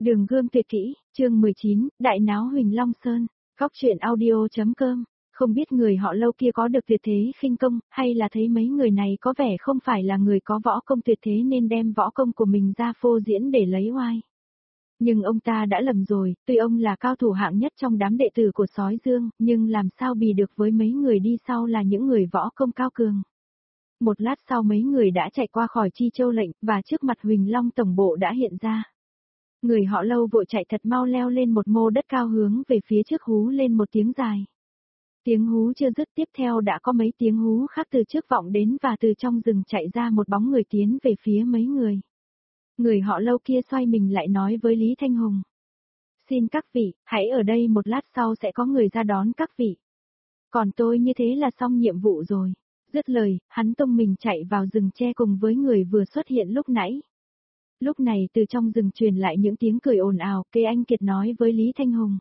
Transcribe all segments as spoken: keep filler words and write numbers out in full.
Đường Gươm Tuyệt Kỹ, chương mười chín, Đại náo Huỳnh Long Sơn, góc truyện audio.com, không biết người họ Lâu kia có được tuyệt thế khinh công, hay là thấy mấy người này có vẻ không phải là người có võ công tuyệt thế nên đem võ công của mình ra phô diễn để lấy oai. Nhưng ông ta đã lầm rồi, tuy ông là cao thủ hạng nhất trong đám đệ tử của Sói Dương, nhưng làm sao bì được với mấy người đi sau là những người võ công cao cường. Một lát sau mấy người đã chạy qua khỏi Chi Châu lệnh, và trước mặt Huỳnh Long tổng bộ đã hiện ra. Người họ Lâu vội chạy thật mau leo lên một mô đất cao hướng về phía trước hú lên một tiếng dài. Tiếng hú chưa dứt, tiếp theo đã có mấy tiếng hú khác từ trước vọng đến và từ trong rừng chạy ra một bóng người tiến về phía mấy người. Người họ Lâu kia xoay mình lại nói với Lý Thanh Hùng. Xin các vị, hãy ở đây một lát, sau sẽ có người ra đón các vị. Còn tôi như thế là xong nhiệm vụ rồi. Dứt lời, hắn tung mình chạy vào rừng tre cùng với người vừa xuất hiện lúc nãy. Lúc này từ trong rừng truyền lại những tiếng cười ồn ào, Kê Anh Kiệt nói với Lý Thanh Hùng.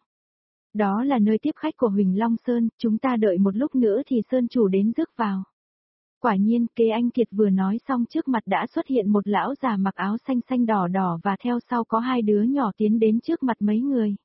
Đó là nơi tiếp khách của Huỳnh Long Sơn, chúng ta đợi một lúc nữa thì Sơn chủ đến rước vào. Quả nhiên, Kê Anh Kiệt vừa nói xong trước mặt đã xuất hiện một lão già mặc áo xanh xanh đỏ đỏ và theo sau có hai đứa nhỏ tiến đến trước mặt mấy người.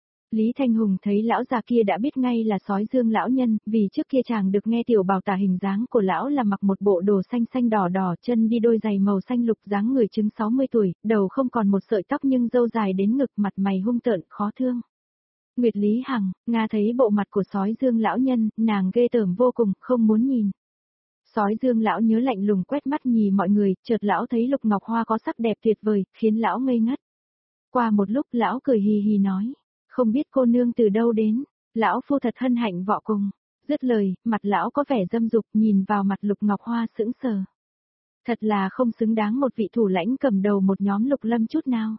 Lý Thanh Hùng thấy lão già kia đã biết ngay là Sói Dương lão nhân, vì trước kia chàng được nghe tiểu bào tả hình dáng của lão là mặc một bộ đồ xanh xanh đỏ đỏ, chân đi đôi giày màu xanh lục, dáng người chừng sáu mươi tuổi, đầu không còn một sợi tóc nhưng râu dài đến ngực, mặt mày hung tợn, khó thương. Nguyệt Lý Hằng, Nga thấy bộ mặt của Sói Dương lão nhân, nàng ghê tởm vô cùng, không muốn nhìn. Sói Dương lão nhớ lạnh lùng quét mắt nhìn mọi người, chợt lão thấy Lục Ngọc Hoa có sắc đẹp tuyệt vời, khiến lão ngây ngất. Qua một lúc lão cười hì hì nói. Không biết cô nương từ đâu đến, lão phu thật hân hạnh võ cùng. Dứt lời, mặt lão có vẻ dâm dục, nhìn vào mặt Lục Ngọc Hoa sững sờ. Thật là không xứng đáng một vị thủ lãnh cầm đầu một nhóm Lục Lâm chút nào.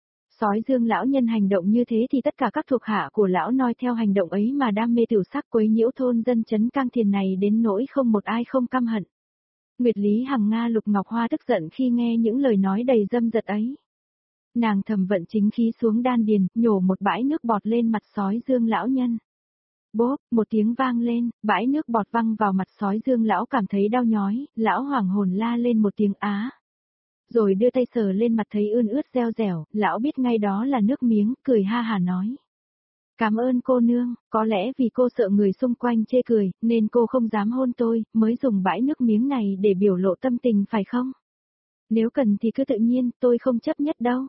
Sói Dương lão nhân hành động như thế thì tất cả các thuộc hạ của lão noi theo hành động ấy mà đam mê tiểu sắc quấy nhiễu thôn dân trấn Cang Thiền này đến nỗi không một ai không căm hận. Nguyệt Lý Hằng Nga Lục Ngọc Hoa tức giận khi nghe những lời nói đầy dâm dật ấy. Nàng thầm vận chính khí xuống đan điền, nhổ một bãi nước bọt lên mặt Sói Dương lão nhân. Bốp, một tiếng vang lên, bãi nước bọt văng vào mặt Sói Dương lão cảm thấy đau nhói, lão hoảng hồn la lên một tiếng á. Rồi đưa tay sờ lên mặt thấy ươn ướt reo rẻo, lão biết ngay đó là nước miếng, cười ha hà nói. Cảm ơn cô nương, có lẽ vì cô sợ người xung quanh chê cười, nên cô không dám hôn tôi, mới dùng bãi nước miếng này để biểu lộ tâm tình phải không? Nếu cần thì cứ tự nhiên, tôi không chấp nhất đâu.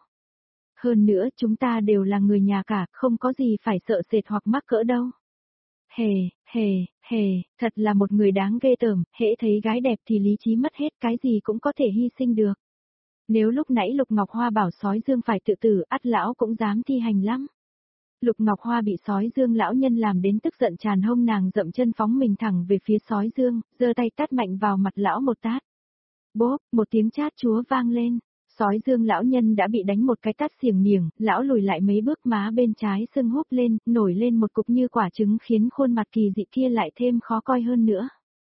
Hơn nữa chúng ta đều là người nhà cả, không có gì phải sợ sệt hoặc mắc cỡ đâu. Hề, hề, hề, thật là một người đáng ghê tởm, hễ thấy gái đẹp thì lý trí mất hết, cái gì cũng có thể hy sinh được. Nếu lúc nãy Lục Ngọc Hoa bảo Sói Dương phải tự tử, ắt lão cũng dám thi hành lắm. Lục Ngọc Hoa bị Sói Dương lão nhân làm đến tức giận tràn hông, nàng dậm chân phóng mình thẳng về phía Sói Dương, giơ tay tát mạnh vào mặt lão một tát. Bốp, một tiếng chát chúa vang lên. Sói Dương lão nhân đã bị đánh một cái tát xiềng niềng, lão lùi lại mấy bước, má bên trái sưng húp lên, nổi lên một cục như quả trứng khiến khuôn mặt kỳ dị kia lại thêm khó coi hơn nữa.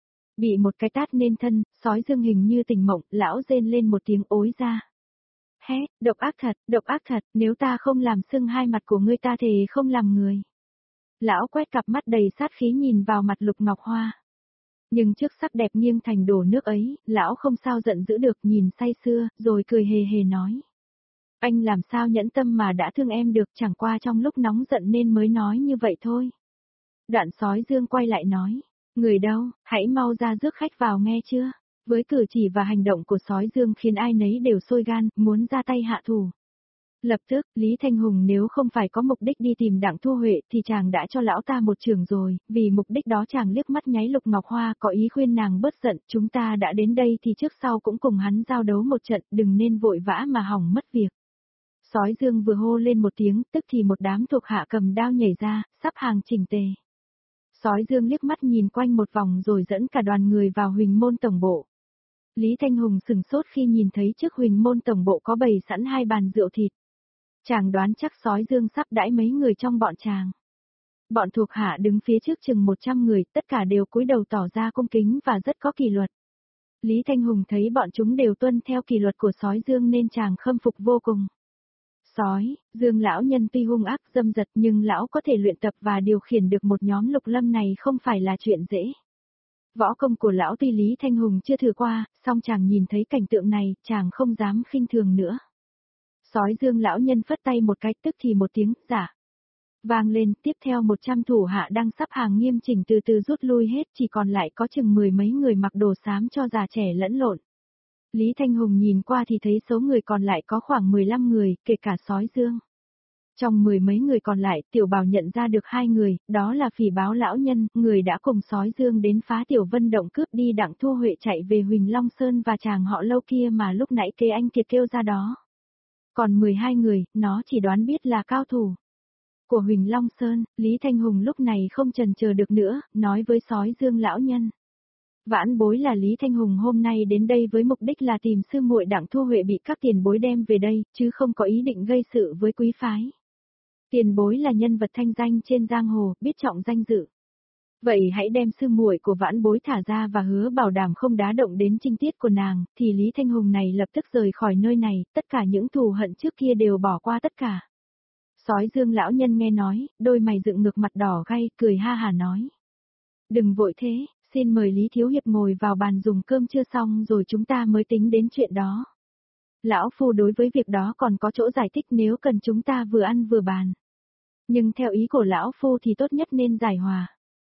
Bị một cái tát nên thân, Sói Dương hình như tỉnh mộng, lão rên lên một tiếng ối ra. Hé, độc ác thật, độc ác thật, nếu ta không làm sưng hai mặt của ngươi ta thì không làm người. Lão quét cặp mắt đầy sát khí nhìn vào mặt Lục Ngọc Hoa. Nhưng trước sắc đẹp nghiêng thành đổ nước ấy, lão không sao giận giữ được, nhìn say sưa, rồi cười hề hề nói. Anh làm sao nhẫn tâm mà đã thương em được, chẳng qua trong lúc nóng giận nên mới nói như vậy thôi. Đoạn Sói Dương quay lại nói, người đâu, hãy mau ra rước khách vào nghe chưa? Với cử chỉ và hành động của Sói Dương khiến ai nấy đều sôi gan, muốn ra tay hạ thủ. Lập tức, Lý Thanh Hùng nếu không phải có mục đích đi tìm Đặng Thu Huệ thì chàng đã cho lão ta một trường rồi, vì mục đích đó chàng liếc mắt nháy Lục Ngọc Hoa, có ý khuyên nàng bớt giận, chúng ta đã đến đây thì trước sau cũng cùng hắn giao đấu một trận, đừng nên vội vã mà hỏng mất việc. Sói Dương vừa hô lên một tiếng, tức thì một đám thuộc hạ cầm đao nhảy ra, sắp hàng chỉnh tề. Sói Dương liếc mắt nhìn quanh một vòng rồi dẫn cả đoàn người vào Huỳnh Môn tổng bộ. Lý Thanh Hùng sừng sốt khi nhìn thấy trước Huỳnh Môn tổng bộ có bày sẵn hai bàn rượu thịt. Chàng đoán chắc Sói Dương sắp đãi mấy người trong bọn chàng. Bọn thuộc hạ đứng phía trước chừng một trăm người, tất cả đều cúi đầu tỏ ra cung kính và rất có kỷ luật. Lý Thanh Hùng thấy bọn chúng đều tuân theo kỷ luật của Sói Dương nên chàng khâm phục vô cùng. Sói Dương lão nhân tuy hung ác dâm dật nhưng lão có thể luyện tập và điều khiển được một nhóm Lục Lâm này không phải là chuyện dễ. Võ công của lão tuy Lý Thanh Hùng chưa thử qua, song chàng nhìn thấy cảnh tượng này, chàng không dám khinh thường nữa. Sói Dương lão nhân phất tay một cái, tức thì một tiếng giả vang lên, tiếp theo một trăm thủ hạ đang sắp hàng nghiêm chỉnh từ từ rút lui hết, chỉ còn lại có chừng mười mấy người mặc đồ xám cho già trẻ lẫn lộn. Lý Thanh Hùng nhìn qua thì thấy số người còn lại có khoảng mười lăm người, kể cả Sói Dương. Trong mười mấy người còn lại, Tiểu Bảo nhận ra được hai người, đó là Phỉ Báo lão nhân, người đã cùng Sói Dương đến phá Tiểu Vân động cướp đi Đặng Thu Huệ chạy về Huỳnh Long Sơn và chàng họ Lâu kia mà lúc nãy Kế Anh Kiệt kêu ra đó. Còn mười hai người, nó chỉ đoán biết là cao thủ của Huỳnh Long Sơn. Lý Thanh Hùng lúc này không chần chờ được nữa, nói với Sói Dương lão nhân. Vãn bối là Lý Thanh Hùng hôm nay đến đây với mục đích là tìm sư muội Đặng Thu Huệ bị các tiền bối đem về đây, chứ không có ý định gây sự với quý phái. Tiền bối là nhân vật thanh danh trên giang hồ, biết trọng danh dự. Vậy hãy đem sư muội của vãn bối thả ra và hứa bảo đảm không đá động đến trinh tiết của nàng, thì Lý Thanh Hùng này lập tức rời khỏi nơi này, tất cả những thù hận trước kia đều bỏ qua tất cả. Sói Dương lão nhân nghe nói, đôi mày dựng ngược mặt đỏ gay, cười ha hà nói. Đừng vội thế, xin mời Lý Thiếu Hiệp ngồi vào bàn dùng cơm chưa xong rồi chúng ta mới tính đến chuyện đó. Lão Phu đối với việc đó còn có chỗ giải thích nếu cần chúng ta vừa ăn vừa bàn. Nhưng theo ý của Lão Phu thì tốt nhất nên giải hòa.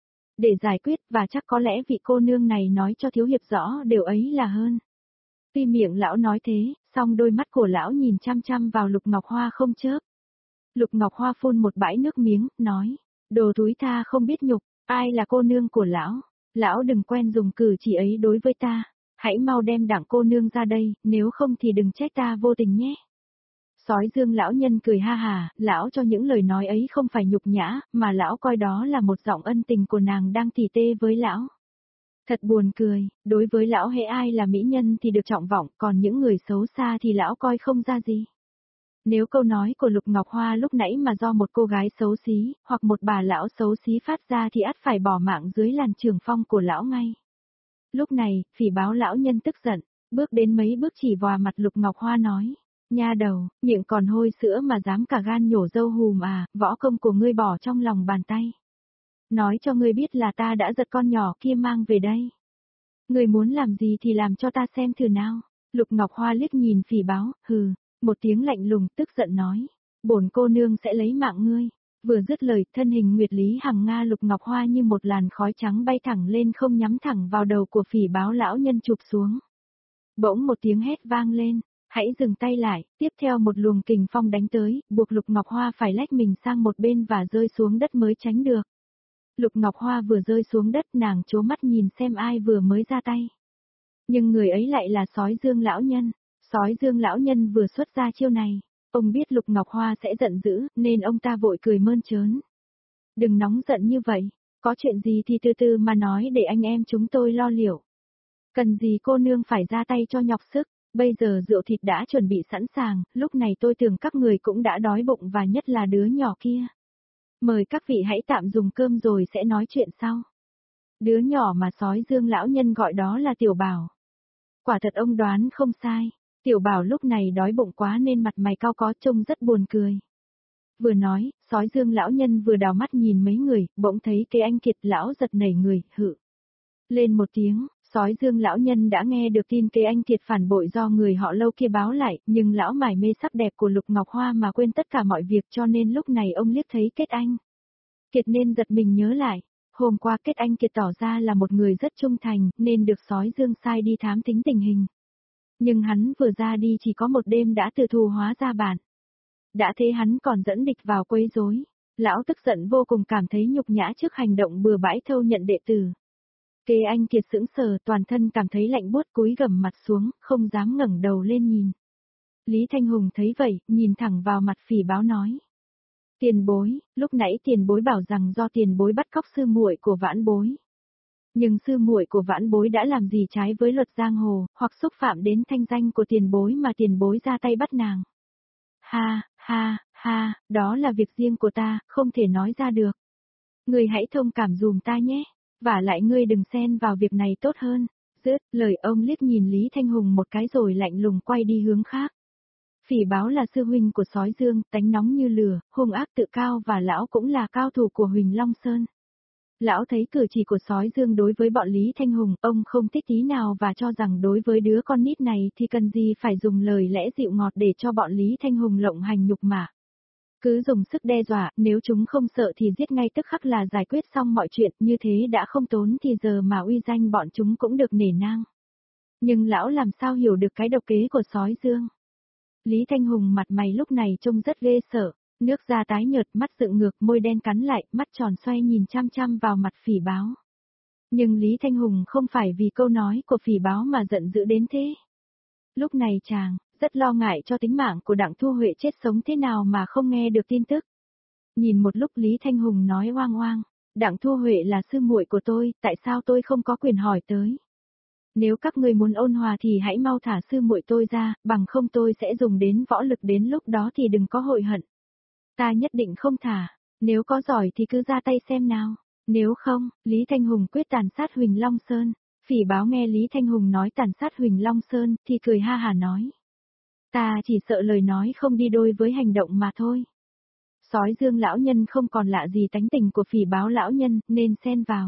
Để giải quyết và chắc có lẽ vị cô nương này nói cho Thiếu Hiệp rõ điều ấy là hơn. Tuy miệng Lão nói thế, song đôi mắt của Lão nhìn chăm chăm vào Lục Ngọc Hoa không chớp. Lục Ngọc Hoa phun một bãi nước miếng, nói, đồ túi tha không biết nhục, ai là cô nương của Lão? Lão đừng quen dùng cử chỉ ấy đối với ta, hãy mau đem Đặng cô nương ra đây, nếu không thì đừng trách ta vô tình nhé. Sói Dương lão nhân cười ha hà, lão cho những lời nói ấy không phải nhục nhã, mà lão coi đó là một giọng ân tình của nàng đang tỉ tê với lão. Thật buồn cười, đối với lão hễ ai là mỹ nhân thì được trọng vọng, còn những người xấu xa thì lão coi không ra gì. Nếu câu nói của Lục Ngọc Hoa lúc nãy mà do một cô gái xấu xí, hoặc một bà lão xấu xí phát ra thì ắt phải bỏ mạng dưới làn trường phong của lão ngay. Lúc này, Phỉ Báo lão nhân tức giận, bước đến mấy bước chỉ vào mặt Lục Ngọc Hoa nói, nha đầu, miệng còn hôi sữa mà dám cả gan nhổ dâu hùm à, võ công của ngươi bỏ trong lòng bàn tay. Nói cho ngươi biết là ta đã giật con nhỏ kia mang về đây. Ngươi muốn làm gì thì làm cho ta xem thử nào. Lục Ngọc Hoa liếc nhìn Phỉ Báo, hừ. Một tiếng lạnh lùng tức giận nói, bổn cô nương sẽ lấy mạng ngươi. Vừa dứt lời, thân hình Nguyệt Lý Hằng Nga Lục Ngọc Hoa như một làn khói trắng bay thẳng lên không nhắm thẳng vào đầu của Phỉ Báo lão nhân chụp xuống. Bỗng một tiếng hét vang lên, hãy dừng tay lại, tiếp theo một luồng kình phong đánh tới, buộc Lục Ngọc Hoa phải lách mình sang một bên và rơi xuống đất mới tránh được. Lục Ngọc Hoa vừa rơi xuống đất nàng trố mắt nhìn xem ai vừa mới ra tay. Nhưng người ấy lại là Sói Dương lão nhân. Sói Dương lão nhân vừa xuất ra chiêu này, ông biết Lục Ngọc Hoa sẽ giận dữ, nên ông ta vội cười mơn trớn. Đừng nóng giận như vậy, có chuyện gì thì từ từ mà nói để anh em chúng tôi lo liệu. Cần gì cô nương phải ra tay cho nhọc sức, bây giờ rượu thịt đã chuẩn bị sẵn sàng, lúc này tôi tưởng các người cũng đã đói bụng và nhất là đứa nhỏ kia. Mời các vị hãy tạm dùng cơm rồi sẽ nói chuyện sau. Đứa nhỏ mà Sói Dương lão nhân gọi đó là Tiểu Bảo. Quả thật ông đoán không sai. Tiểu Bảo lúc này đói bụng quá nên mặt mày cau có trông rất buồn cười. Vừa nói, Sói Dương lão nhân vừa đào mắt nhìn mấy người, bỗng thấy Kế Anh Kiệt lão giật nảy người, hự. Lên một tiếng, Sói Dương lão nhân đã nghe được tin Kế Anh Kiệt phản bội do người họ Lâu kia báo lại, nhưng lão mải mê sắc đẹp của Lục Ngọc Hoa mà quên tất cả mọi việc cho nên lúc này ông liếc thấy Kết Anh Kiệt nên giật mình nhớ lại. Hôm qua Kết Anh Kiệt tỏ ra là một người rất trung thành, nên được Sói Dương sai đi thám thính tình hình. Nhưng hắn vừa ra đi chỉ có một đêm đã từ thù hóa ra bản. Đã thế hắn còn dẫn địch vào quấy rối. Lão tức giận vô cùng cảm thấy nhục nhã trước hành động bừa bãi thâu nhận đệ tử. Kế Anh Kiệt sững sờ toàn thân cảm thấy lạnh buốt cúi gằm mặt xuống, không dám ngẩng đầu lên nhìn. Lý Thanh Hùng thấy vậy, nhìn thẳng vào mặt Phỉ Báo nói. Tiền bối, lúc nãy tiền bối bảo rằng do tiền bối bắt cóc sư muội của vãn bối. Nhưng sư muội của vãn bối đã làm gì trái với luật giang hồ, hoặc xúc phạm đến thanh danh của tiền bối mà tiền bối ra tay bắt nàng. Ha, ha, ha, đó là việc riêng của ta, không thể nói ra được. Ngươi hãy thông cảm dùm ta nhé, và lại ngươi đừng xen vào việc này tốt hơn. Dứt lời ông liếc nhìn Lý Thanh Hùng một cái rồi lạnh lùng quay đi hướng khác. Phỉ Báo là sư huynh của Sói Dương, tánh nóng như lửa, hung ác tự cao và lão cũng là cao thủ của Huỳnh Long Sơn. Lão thấy cử chỉ của sói Dương đối với bọn Lý Thanh Hùng, ông không thích tí nào và cho rằng đối với đứa con nít này thì cần gì phải dùng lời lẽ dịu ngọt để cho bọn Lý Thanh Hùng lộng hành nhục mạ. Cứ dùng sức đe dọa, nếu chúng không sợ thì giết ngay tức khắc là giải quyết xong mọi chuyện, như thế đã không tốn thì giờ mà uy danh bọn chúng cũng được nể nang. Nhưng lão làm sao hiểu được cái độc kế của sói Dương. Lý Thanh Hùng mặt mày lúc này trông rất ghê sợ, nước da tái nhợt, mắt dựng ngược, môi đen cắn lại, mắt tròn xoay nhìn chăm chăm vào mặt Phỉ Báo. Nhưng Lý Thanh Hùng không phải vì câu nói của Phỉ Báo mà giận dữ đến thế. Lúc này chàng, rất lo ngại cho tính mạng của Đặng Thu Huệ chết sống thế nào mà không nghe được tin tức. Nhìn một lúc Lý Thanh Hùng nói oang oang, Đặng Thu Huệ là sư muội của tôi, tại sao tôi không có quyền hỏi tới? Nếu các ngươi muốn ôn hòa thì hãy mau thả sư muội tôi ra, bằng không tôi sẽ dùng đến võ lực, đến lúc đó thì đừng có hối hận. Ta nhất định không thả, nếu có giỏi thì cứ ra tay xem nào, nếu không, Lý Thanh Hùng quyết tàn sát Huỳnh Long Sơn. Phỉ Báo nghe Lý Thanh Hùng nói tàn sát Huỳnh Long Sơn thì cười ha hả nói. Ta chỉ sợ lời nói không đi đôi với hành động mà thôi. Sói Dương lão nhân không còn lạ gì tánh tình của Phỉ Báo lão nhân nên xen vào.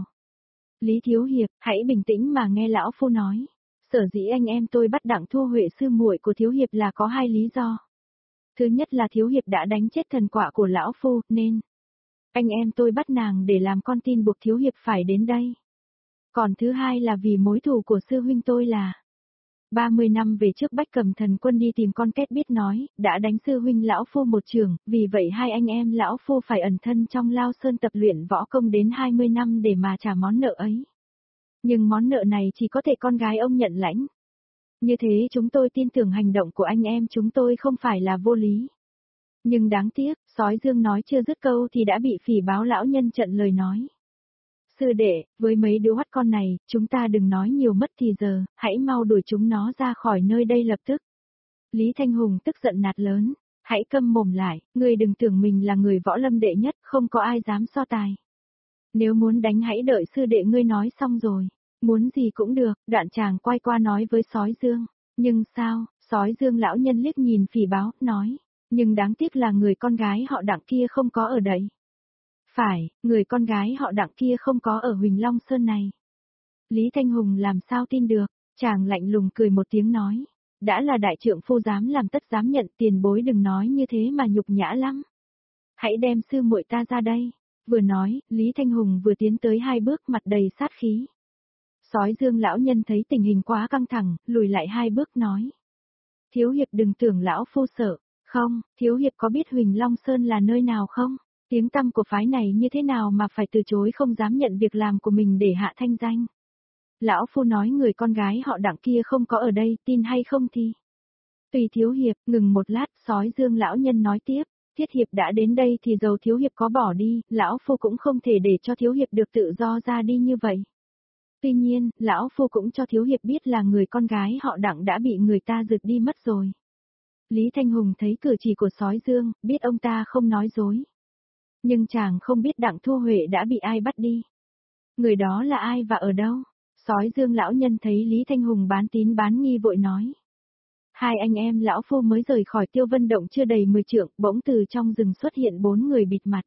Lý Thiếu Hiệp, hãy bình tĩnh mà nghe lão phu nói. Sở dĩ anh em tôi bắt Đặng Thu Huệ sư muội của Thiếu Hiệp là có hai lý do. Thứ nhất là Thiếu Hiệp đã đánh chết thần quả của lão phu, nên anh em tôi bắt nàng để làm con tin buộc Thiếu Hiệp phải đến đây. Còn thứ hai là vì mối thù của sư huynh tôi là ba mươi năm về trước Bách Cầm Thần Quân đi tìm con két biết nói, đã đánh sư huynh lão phu một trường, vì vậy hai anh em lão phu phải ẩn thân trong Lao Sơn tập luyện võ công đến hai mươi năm để mà trả món nợ ấy. Nhưng món nợ này chỉ có thể con gái ông nhận lãnh. Như thế chúng tôi tin tưởng hành động của anh em chúng tôi không phải là vô lý. Nhưng đáng tiếc, sói Dương nói chưa dứt câu thì đã bị Phỉ Báo lão nhân chặn lời nói. Sư đệ, với mấy đứa hoắt con này, chúng ta đừng nói nhiều mất thì giờ, hãy mau đuổi chúng nó ra khỏi nơi đây lập tức. Lý Thanh Hùng tức giận nạt lớn, hãy câm mồm lại, ngươi đừng tưởng mình là người võ lâm đệ nhất, không có ai dám so tài. Nếu muốn đánh hãy đợi sư đệ ngươi nói xong rồi, muốn gì cũng được, đoạn chàng quay qua nói với sói Dương. Nhưng sao, sói Dương lão nhân liếc nhìn Phỉ Báo, nói, nhưng đáng tiếc là người con gái họ Đặng kia không có ở đây. Phải, người con gái họ Đặng kia không có ở Huỳnh Long Sơn này. Lý Thanh Hùng làm sao tin được, chàng lạnh lùng cười một tiếng nói, đã là đại trượng phu dám làm tất dám nhận, tiền bối đừng nói như thế mà nhục nhã lắm. Hãy đem sư muội ta ra đây. Vừa nói, Lý Thanh Hùng vừa tiến tới hai bước, mặt đầy sát khí. Sói Dương lão nhân thấy tình hình quá căng thẳng, lùi lại hai bước nói. Thiếu Hiệp đừng tưởng lão phu sợ, không, Thiếu Hiệp có biết Huỳnh Long Sơn là nơi nào không? Tiếng tăm của phái này như thế nào mà phải từ chối không dám nhận việc làm của mình để hạ thanh danh. Lão phu nói người con gái họ Đặng kia không có ở đây, tin hay không thì. Tùy Thiếu Hiệp, ngừng một lát, sói Dương lão nhân nói tiếp, Thiết Hiệp đã đến đây thì dầu Thiếu Hiệp có bỏ đi, lão phu cũng không thể để cho Thiếu Hiệp được tự do ra đi như vậy. Tuy nhiên, lão phu cũng cho Thiếu Hiệp biết là người con gái họ Đặng đã bị người ta giật đi mất rồi. Lý Thanh Hùng thấy cử chỉ của sói Dương, biết ông ta không nói dối. Nhưng chàng không biết Đặng Thu Huệ đã bị ai bắt đi. Người đó là ai và ở đâu? Sói Dương lão nhân thấy Lý Thanh Hùng bán tín bán nghi vội nói. Hai anh em lão phu mới rời khỏi Tiêu Vân Động chưa đầy mười trượng, bỗng từ trong rừng xuất hiện bốn người bịt mặt.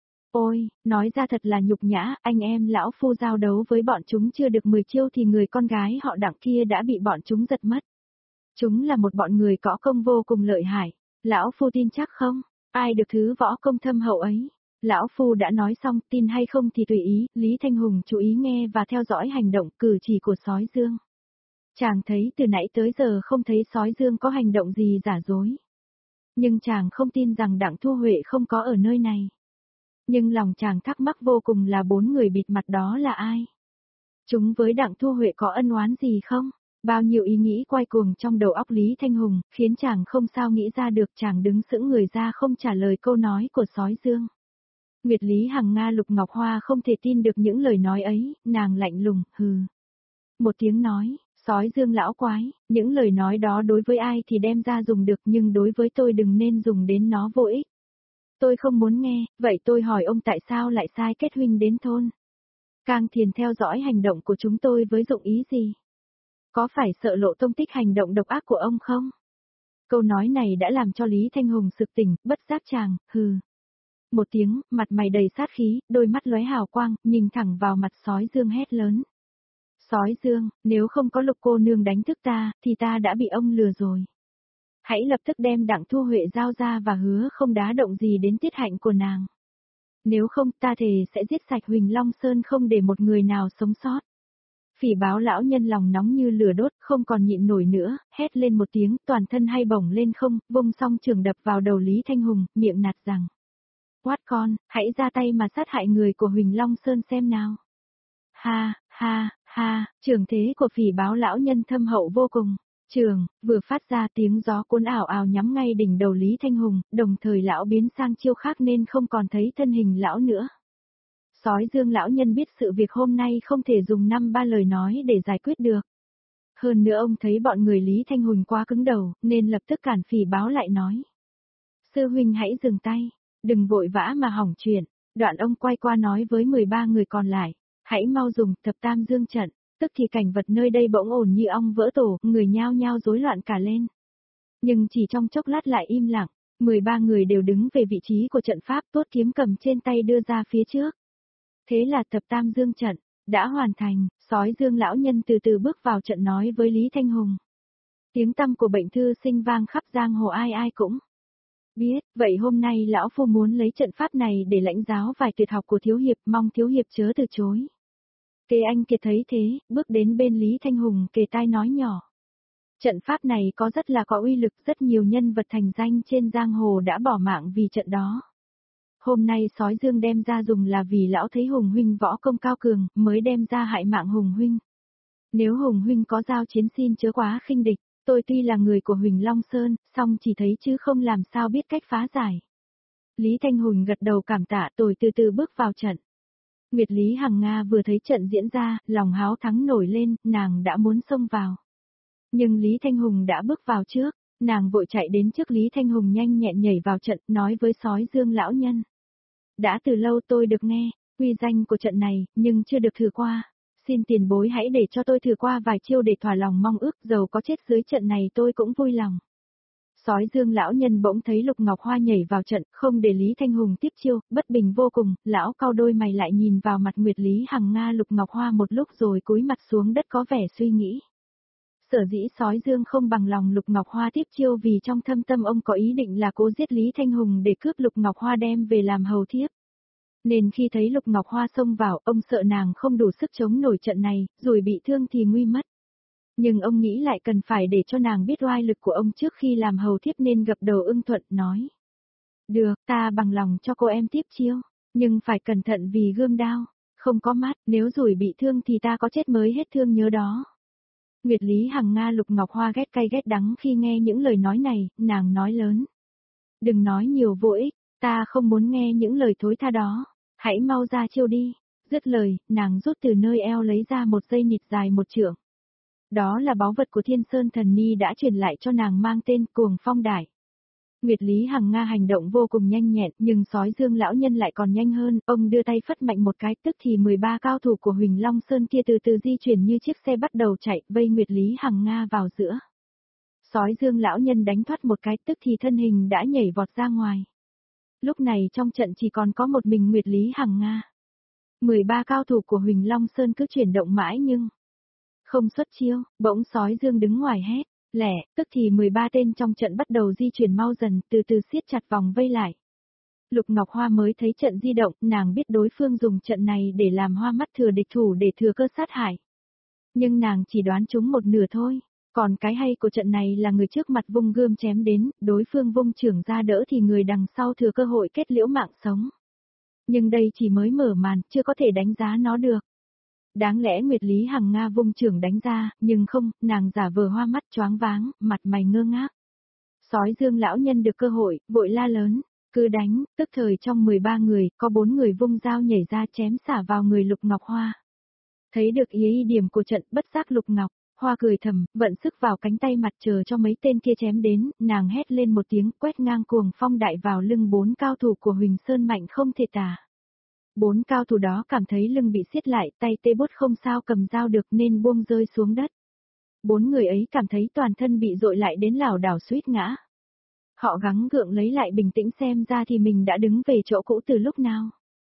Ôi, nói ra thật là nhục nhã, anh em lão phu giao đấu với bọn chúng chưa được mười chiêu thì người con gái họ Đặng kia đã bị bọn chúng giật mất. Chúng là một bọn người có công vô cùng lợi hại, lão phu tin chắc không? Ai được thứ võ công thâm hậu ấy? Lão phu đã nói xong, tin hay không thì tùy ý, Lý Thanh Hùng chú ý nghe và theo dõi hành động cử chỉ của sói Dương. Chàng thấy từ nãy tới giờ không thấy sói Dương có hành động gì giả dối. Nhưng chàng không tin rằng Đặng Thu Huệ không có ở nơi này. Nhưng lòng chàng thắc mắc vô cùng là bốn người bịt mặt đó là ai? Chúng với Đặng Thu Huệ có ân oán gì không? Bao nhiêu ý nghĩ quay cuồng trong đầu óc Lý Thanh Hùng, khiến chàng không sao nghĩ ra được, chàng đứng sững người ra không trả lời câu nói của sói Dương. Nguyệt Lý Hằng Nga Lục Ngọc Hoa không thể tin được những lời nói ấy, nàng lạnh lùng, hừ. Một tiếng nói, sói Dương lão quái, những lời nói đó đối với ai thì đem ra dùng được nhưng đối với tôi đừng nên dùng đến nó vô ích. Tôi không muốn nghe, vậy tôi hỏi ông tại sao lại sai kết huynh đến thôn? Cang Thiền theo dõi hành động của chúng tôi với dụng ý gì? Có phải sợ lộ tông tích hành động độc ác của ông không? Câu nói này đã làm cho Lý Thanh Hùng sực tỉnh, bất giác chàng, hừ. một tiếng, mặt mày đầy sát khí, đôi mắt lóe hào quang, nhìn thẳng vào mặt Sói Dương hét lớn. Sói Dương, nếu không có Lục cô nương đánh thức ta, thì ta đã bị ông lừa rồi. Hãy lập tức đem Đặng Thu Huệ giao ra và hứa không đá động gì đến tiết hạnh của nàng. Nếu không ta thề sẽ giết sạch Huỳnh Long Sơn không để một người nào sống sót. Phỉ Báo lão nhân lòng nóng như lửa đốt, không còn nhịn nổi nữa, hét lên một tiếng, toàn thân hay bổng lên không, vung song trường đập vào đầu Lý Thanh Hùng, miệng nạt rằng. Quát con, hãy ra tay mà sát hại người của Huỳnh Long Sơn xem nào. Ha, ha, ha, trường thế của Phỉ Báo lão nhân thâm hậu vô cùng. Trường, vừa phát ra tiếng gió cuốn ảo ảo nhắm ngay đỉnh đầu Lý Thanh Hùng, đồng thời lão biến sang chiêu khác nên không còn thấy thân hình lão nữa. Sói Dương lão nhân biết sự việc hôm nay không thể dùng năm ba lời nói để giải quyết được. Hơn nữa ông thấy bọn người Lý Thanh Hùng quá cứng đầu, nên lập tức cản Phỉ Báo lại nói. Sư huynh hãy dừng tay, đừng vội vã mà hỏng chuyện. Đoạn ông quay qua nói với mười ba người còn lại, hãy mau dùng thập tam dương trận. Tức thì cảnh vật nơi đây bỗng ổn như ong vỡ tổ, người nhao nhao rối loạn cả lên. Nhưng chỉ trong chốc lát lại im lặng, mười ba người đều đứng về vị trí của trận pháp, tuốt kiếm cầm trên tay đưa ra phía trước. Thế là thập tam dương trận đã hoàn thành. Sói Dương lão nhân từ từ bước vào trận nói với Lý Thanh Hùng. Tiếng tăm của bệnh thư sinh vang khắp giang hồ, ai ai cũng biết. Vậy hôm nay lão phu muốn lấy trận pháp này để lãnh giáo vài tuyệt học của thiếu hiệp, mong thiếu hiệp chớ từ chối. Kê Anh Kiệt thấy thế, bước đến bên Lý Thanh Hùng kề tai nói nhỏ. Trận pháp này có rất là có uy lực, rất nhiều nhân vật thành danh trên giang hồ đã bỏ mạng vì trận đó. Hôm nay Sói Dương đem ra dùng là vì lão thấy Hùng huynh võ công cao cường, mới đem ra hại mạng Hùng huynh. Nếu Hùng huynh có giao chiến xin chớ quá khinh địch, tôi tuy là người của Huỳnh Long Sơn, song chỉ thấy chứ không làm sao biết cách phá giải. Lý Thanh Hùng gật đầu cảm tạ, tôi từ từ bước vào trận. Nguyệt Lý Hằng Nga vừa thấy trận diễn ra, lòng háo thắng nổi lên, nàng đã muốn xông vào. Nhưng Lý Thanh Hùng đã bước vào trước, nàng vội chạy đến trước Lý Thanh Hùng nhanh nhẹn nhảy vào trận, nói với Sói Dương lão nhân. Đã từ lâu tôi được nghe, uy danh của trận này, nhưng chưa được thử qua. Xin tiền bối hãy để cho tôi thử qua vài chiêu để thỏa lòng mong ước, dầu có chết dưới trận này tôi cũng vui lòng. Sói Dương lão nhân bỗng thấy Lục Ngọc Hoa nhảy vào trận, không để Lý Thanh Hùng tiếp chiêu, bất bình vô cùng, lão cau đôi mày lại nhìn vào mặt Nguyệt Lý Hằng Nga Lục Ngọc Hoa một lúc rồi cúi mặt xuống đất có vẻ suy nghĩ. Sở dĩ Sói Dương không bằng lòng Lục Ngọc Hoa tiếp chiêu vì trong thâm tâm ông có ý định là cố giết Lý Thanh Hùng để cướp Lục Ngọc Hoa đem về làm hầu thiếp. Nên khi thấy Lục Ngọc Hoa xông vào, ông sợ nàng không đủ sức chống nổi trận này, rồi bị thương thì nguy mất. Nhưng ông nghĩ lại cần phải để cho nàng biết oai lực của ông trước khi làm hầu thiếp nên gập đầu ưng thuận nói. Được, ta bằng lòng cho cô em tiếp chiêu, nhưng phải cẩn thận vì gươm đao, không có mắt, nếu rủi bị thương thì ta có chết mới hết thương nhớ đó. Nguyệt Lý Hằng Nga Lục Ngọc Hoa ghét cay ghét đắng khi nghe những lời nói này, nàng nói lớn. Đừng nói nhiều vô ích, ta không muốn nghe những lời thối tha đó, hãy mau ra chiêu đi. Dứt lời, nàng rút từ nơi eo lấy ra một dây nịt dài một trượng. Đó là báu vật của Thiên Sơn Thần Ni đã truyền lại cho nàng mang tên Cuồng Phong Đài. Nguyệt Lý Hằng Nga hành động vô cùng nhanh nhẹn, nhưng Sói Dương lão nhân lại còn nhanh hơn, ông đưa tay phất mạnh một cái, tức thì mười ba cao thủ của Huỳnh Long Sơn kia từ từ di chuyển như chiếc xe bắt đầu chạy, vây Nguyệt Lý Hằng Nga vào giữa. Sói Dương lão nhân đánh thoát một cái, tức thì thân hình đã nhảy vọt ra ngoài. Lúc này trong trận chỉ còn có một mình Nguyệt Lý Hằng Nga. mười ba cao thủ của Huỳnh Long Sơn cứ chuyển động mãi nhưng không xuất chiêu, bỗng Sói Dương đứng ngoài hét, lẻ, tức thì mười ba tên trong trận bắt đầu di chuyển mau dần, từ từ siết chặt vòng vây lại. Lục Ngọc Hoa mới thấy trận di động, nàng biết đối phương dùng trận này để làm hoa mắt thừa địch thủ để thừa cơ sát hại. Nhưng nàng chỉ đoán trúng một nửa thôi, còn cái hay của trận này là người trước mặt vung gươm chém đến, đối phương vung chưởng ra đỡ thì người đằng sau thừa cơ hội kết liễu mạng sống. Nhưng đây chỉ mới mở màn, chưa có thể đánh giá nó được. Đáng lẽ Nguyệt Lý Hằng Nga vung chưởng đánh ra, nhưng không, nàng giả vờ hoa mắt choáng váng, mặt mày ngơ ngác. Sói Dương lão nhân được cơ hội, vội la lớn, cứ đánh, tức thời trong mười ba người, có bốn người vung dao nhảy ra chém xả vào người Lục Ngọc Hoa. Thấy được ý ý điểm của trận, bất giác Lục Ngọc Hoa cười thầm, vận sức vào cánh tay mặt chờ cho mấy tên kia chém đến, nàng hét lên một tiếng, quét ngang Cuồng Phong Đại vào lưng bốn cao thủ của Huỳnh Sơn mạnh không thể tả. Bốn cao thủ đó cảm thấy lưng bị siết lại, tay tê bút không sao cầm dao được nên buông rơi xuống đất. Bốn người ấy cảm thấy toàn thân bị dội lại đến lảo đảo suýt ngã. Họ gắng gượng lấy lại bình tĩnh xem ra thì mình đã đứng về chỗ cũ từ lúc nào.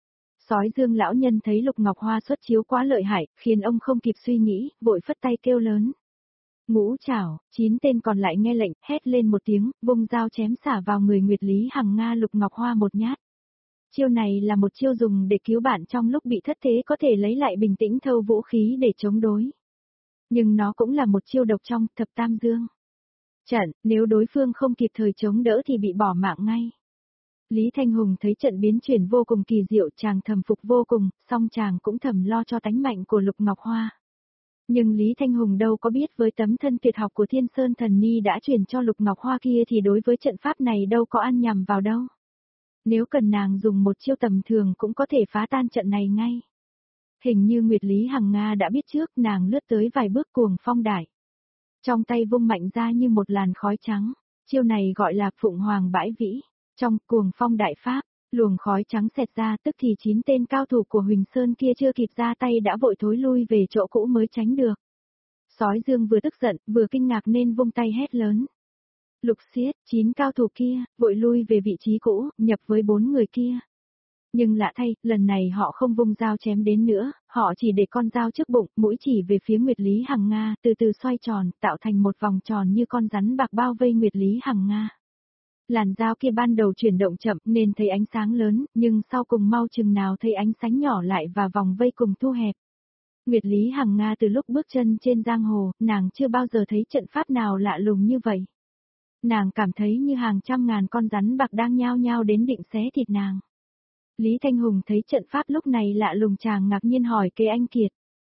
Sói Dương lão nhân thấy Lục Ngọc Hoa xuất chiếu quá lợi hại, khiến ông không kịp suy nghĩ, vội phất tay kêu lớn. Ngũ Trảo, chín tên còn lại nghe lệnh, hét lên một tiếng, vung dao chém xả vào người Nguyệt Lý Hằng Nga Lục Ngọc Hoa một nhát. Chiêu này là một chiêu dùng để cứu bạn trong lúc bị thất thế có thể lấy lại bình tĩnh thâu vũ khí để chống đối. Nhưng nó cũng là một chiêu độc trong thập tam dương. Trận, nếu đối phương không kịp thời chống đỡ thì bị bỏ mạng ngay. Lý Thanh Hùng thấy trận biến chuyển vô cùng kỳ diệu, chàng thầm phục vô cùng, song chàng cũng thầm lo cho tánh mạnh của Lục Ngọc Hoa. Nhưng Lý Thanh Hùng đâu có biết với tấm thân tuyệt học của Thiên Sơn Thần Ni đã truyền cho Lục Ngọc Hoa kia thì đối với trận pháp này đâu có ăn nhầm vào đâu. Nếu cần nàng dùng một chiêu tầm thường cũng có thể phá tan trận này ngay. Hình như Nguyệt Lý Hằng Nga đã biết trước, nàng lướt tới vài bước cuồng phong đại. Trong tay vung mạnh ra như một làn khói trắng, chiêu này gọi là Phụng Hoàng Bãi Vĩ. Trong cuồng phong đại pháp, luồng khói trắng xẹt ra tức thì chín tên cao thủ của Huỳnh Sơn kia chưa kịp ra tay đã vội thối lui về chỗ cũ mới tránh được. Sói Dương vừa tức giận, vừa kinh ngạc nên vung tay hét lớn. Lục Xiết, chín cao thủ kia, vội lui về vị trí cũ, nhập với bốn người kia. Nhưng lạ thay, lần này họ không vung dao chém đến nữa, họ chỉ để con dao trước bụng, mũi chỉ về phía Nguyệt Lý Hằng Nga, từ từ xoay tròn, tạo thành một vòng tròn như con rắn bạc bao vây Nguyệt Lý Hằng Nga. Làn dao kia ban đầu chuyển động chậm nên thấy ánh sáng lớn, nhưng sau cùng mau chừng nào thấy ánh sáng nhỏ lại và vòng vây cùng thu hẹp. Nguyệt Lý Hằng Nga từ lúc bước chân trên giang hồ, nàng chưa bao giờ thấy trận pháp nào lạ lùng như vậy. Nàng cảm thấy như hàng trăm ngàn con rắn bạc đang nhao nhao đến định xé thịt nàng. Lý Thanh Hùng thấy trận pháp lúc này lạ lùng, chàng ngạc nhiên hỏi Kế Anh Kiệt.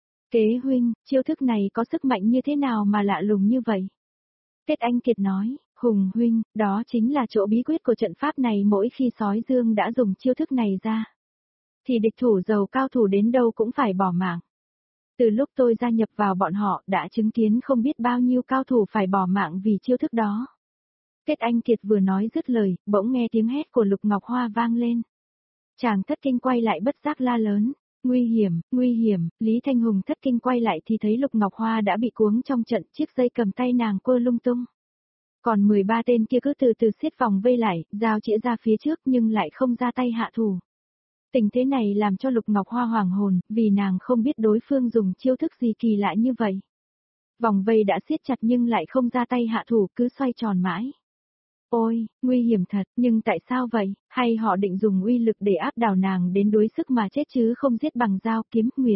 Kế huynh, chiêu thức này có sức mạnh như thế nào mà lạ lùng như vậy? Kết Anh Kiệt nói, Hùng huynh, đó chính là chỗ bí quyết của trận pháp này, mỗi khi Sói Dương đã dùng chiêu thức này ra. Thì địch thủ giàu cao thủ đến đâu cũng phải bỏ mạng. Từ lúc tôi gia nhập vào bọn họ đã chứng kiến không biết bao nhiêu cao thủ phải bỏ mạng vì chiêu thức đó. Kết Anh Kiệt vừa nói dứt lời, bỗng nghe tiếng hét của Lục Ngọc Hoa vang lên. Chàng thất kinh quay lại bất giác la lớn, nguy hiểm, nguy hiểm. Lý Thanh Hùng thất kinh quay lại thì thấy Lục Ngọc Hoa đã bị cuống trong trận, chiếc dây cầm tay nàng quơ lung tung. Còn mười ba tên kia cứ từ từ siết vòng vây lại, dao chĩa ra phía trước nhưng lại không ra tay hạ thủ. Tình thế này làm cho Lục Ngọc Hoa hoảng hồn, vì nàng không biết đối phương dùng chiêu thức gì kỳ lạ như vậy. Vòng vây đã siết chặt nhưng lại không ra tay hạ thủ, cứ xoay tròn mãi. Ôi, nguy hiểm thật, nhưng tại sao vậy? Hay họ định dùng uy lực để áp đảo nàng đến đuối sức mà chết chứ không giết bằng dao kiếm nguyệt?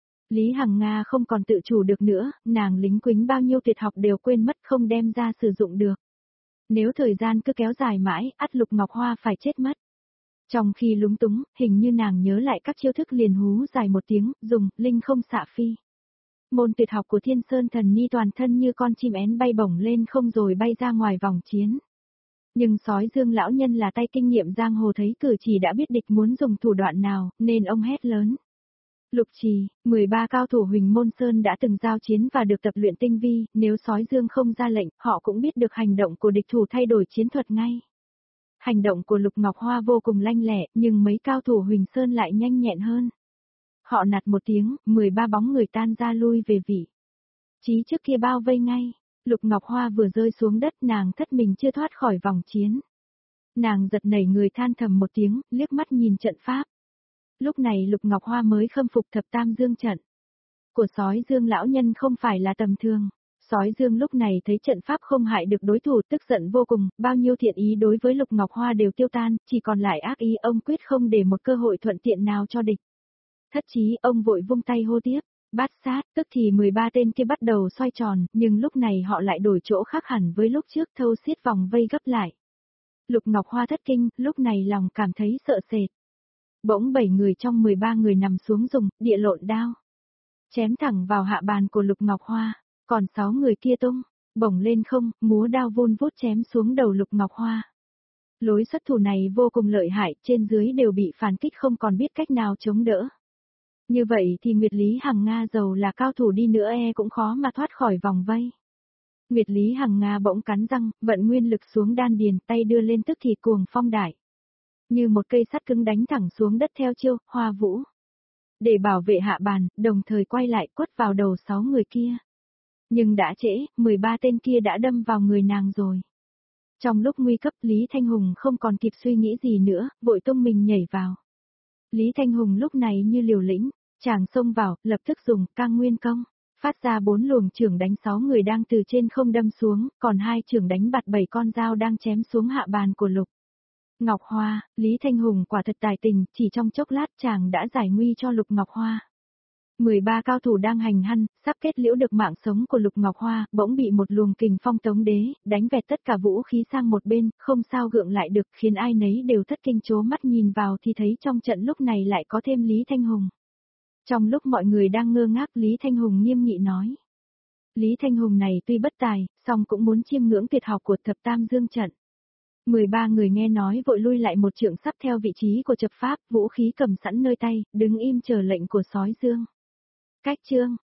Lý Hằng Nga không còn tự chủ được nữa, nàng lính quính bao nhiêu tuyệt học đều quên mất, không đem ra sử dụng được. Nếu thời gian cứ kéo dài mãi, ắt Lục Ngọc Hoa phải chết mất. Trong khi lúng túng, hình như nàng nhớ lại các chiêu thức, liền hú dài một tiếng, dùng linh không xạ phi. Môn tuyệt học của Thiên Sơn Thần Ni, toàn thân như con chim én bay bổng lên không rồi bay ra ngoài vòng chiến. Nhưng Sói Dương lão nhân là tay kinh nghiệm giang hồ, thấy cử chỉ đã biết địch muốn dùng thủ đoạn nào, nên ông hét lớn. Lục Trì, mười ba cao thủ Huỳnh Môn Sơn đã từng giao chiến và được tập luyện tinh vi, nếu Sói Dương không ra lệnh, họ cũng biết được hành động của địch thủ thay đổi chiến thuật ngay. Hành động của Lục Ngọc Hoa vô cùng lanh lẹ, nhưng mấy cao thủ Huỳnh Sơn lại nhanh nhẹn hơn. Họ nạt một tiếng, mười ba bóng người tan ra lui về vị trí trước kia bao vây ngay. Lục Ngọc Hoa vừa rơi xuống đất, nàng thất mình chưa thoát khỏi vòng chiến. Nàng giật nảy người, than thầm một tiếng, liếc mắt nhìn trận pháp. Lúc này Lục Ngọc Hoa mới khâm phục thập tam dương trận của Sói Dương lão nhân không phải là tầm thường. Sói Dương lúc này thấy trận pháp không hại được đối thủ, tức giận vô cùng, bao nhiêu thiện ý đối với Lục Ngọc Hoa đều tiêu tan, chỉ còn lại ác ý, ông quyết không để một cơ hội thuận tiện nào cho địch. Thất chí, ông vội vung tay hô tiếp. Bát sát, tức thì mười ba tên kia bắt đầu xoay tròn, nhưng lúc này họ lại đổi chỗ khác hẳn với lúc trước, thâu xiết vòng vây gấp lại. Lục Ngọc Hoa thất kinh, lúc này lòng cảm thấy sợ sệt. Bỗng bảy người trong mười ba người nằm xuống dùng địa lộn đao, chém thẳng vào hạ bàn của Lục Ngọc Hoa, còn sáu người kia tung bổng lên không, múa đao vun vút chém xuống đầu Lục Ngọc Hoa. Lối xuất thủ này vô cùng lợi hại, trên dưới đều bị phản kích, không còn biết cách nào chống đỡ. Như vậy thì Nguyệt Lý Hằng Nga dầu là cao thủ đi nữa e cũng khó mà thoát khỏi vòng vây. Nguyệt Lý Hằng Nga bỗng cắn răng, vận nguyên lực xuống đan điền, tay đưa lên tức thì cuồng phong đại. Như một cây sắt cứng đánh thẳng xuống đất theo chiêu, Hoa Vũ. Để bảo vệ hạ bàn, đồng thời quay lại quất vào đầu sáu người kia. Nhưng đã trễ, mười ba tên kia đã đâm vào người nàng rồi. Trong lúc nguy cấp Lý Thanh Hùng không còn kịp suy nghĩ gì nữa, vội tung mình nhảy vào. Lý Thanh Hùng lúc này như liều lĩnh, chàng xông vào, lập tức dùng cang nguyên công, phát ra bốn luồng chưởng đánh sáu người đang từ trên không đâm xuống, còn hai chưởng đánh bạt bảy con dao đang chém xuống hạ bàn của Lục Ngọc Hoa. Lý Thanh Hùng quả thật tài tình, chỉ trong chốc lát chàng đã giải nguy cho Lục Ngọc Hoa. mười ba cao thủ đang hành hăn, sắp kết liễu được mạng sống của Lục Ngọc Hoa, bỗng bị một luồng kình phong tống đế, đánh vẹt tất cả vũ khí sang một bên, không sao gượng lại được, khiến ai nấy đều thất kinh chố mắt nhìn vào thì thấy trong trận lúc này lại có thêm Lý Thanh Hùng. Trong lúc mọi người đang ngơ ngác, Lý Thanh Hùng nghiêm nghị nói. Lý Thanh Hùng này tuy bất tài, song cũng muốn chiêm ngưỡng tuyệt học của thập tam dương trận. mười ba người nghe nói vội lui lại một trượng sắp theo vị trí của chập pháp, vũ khí cầm sẵn nơi tay, đứng im chờ lệnh của sói dương. Cách chương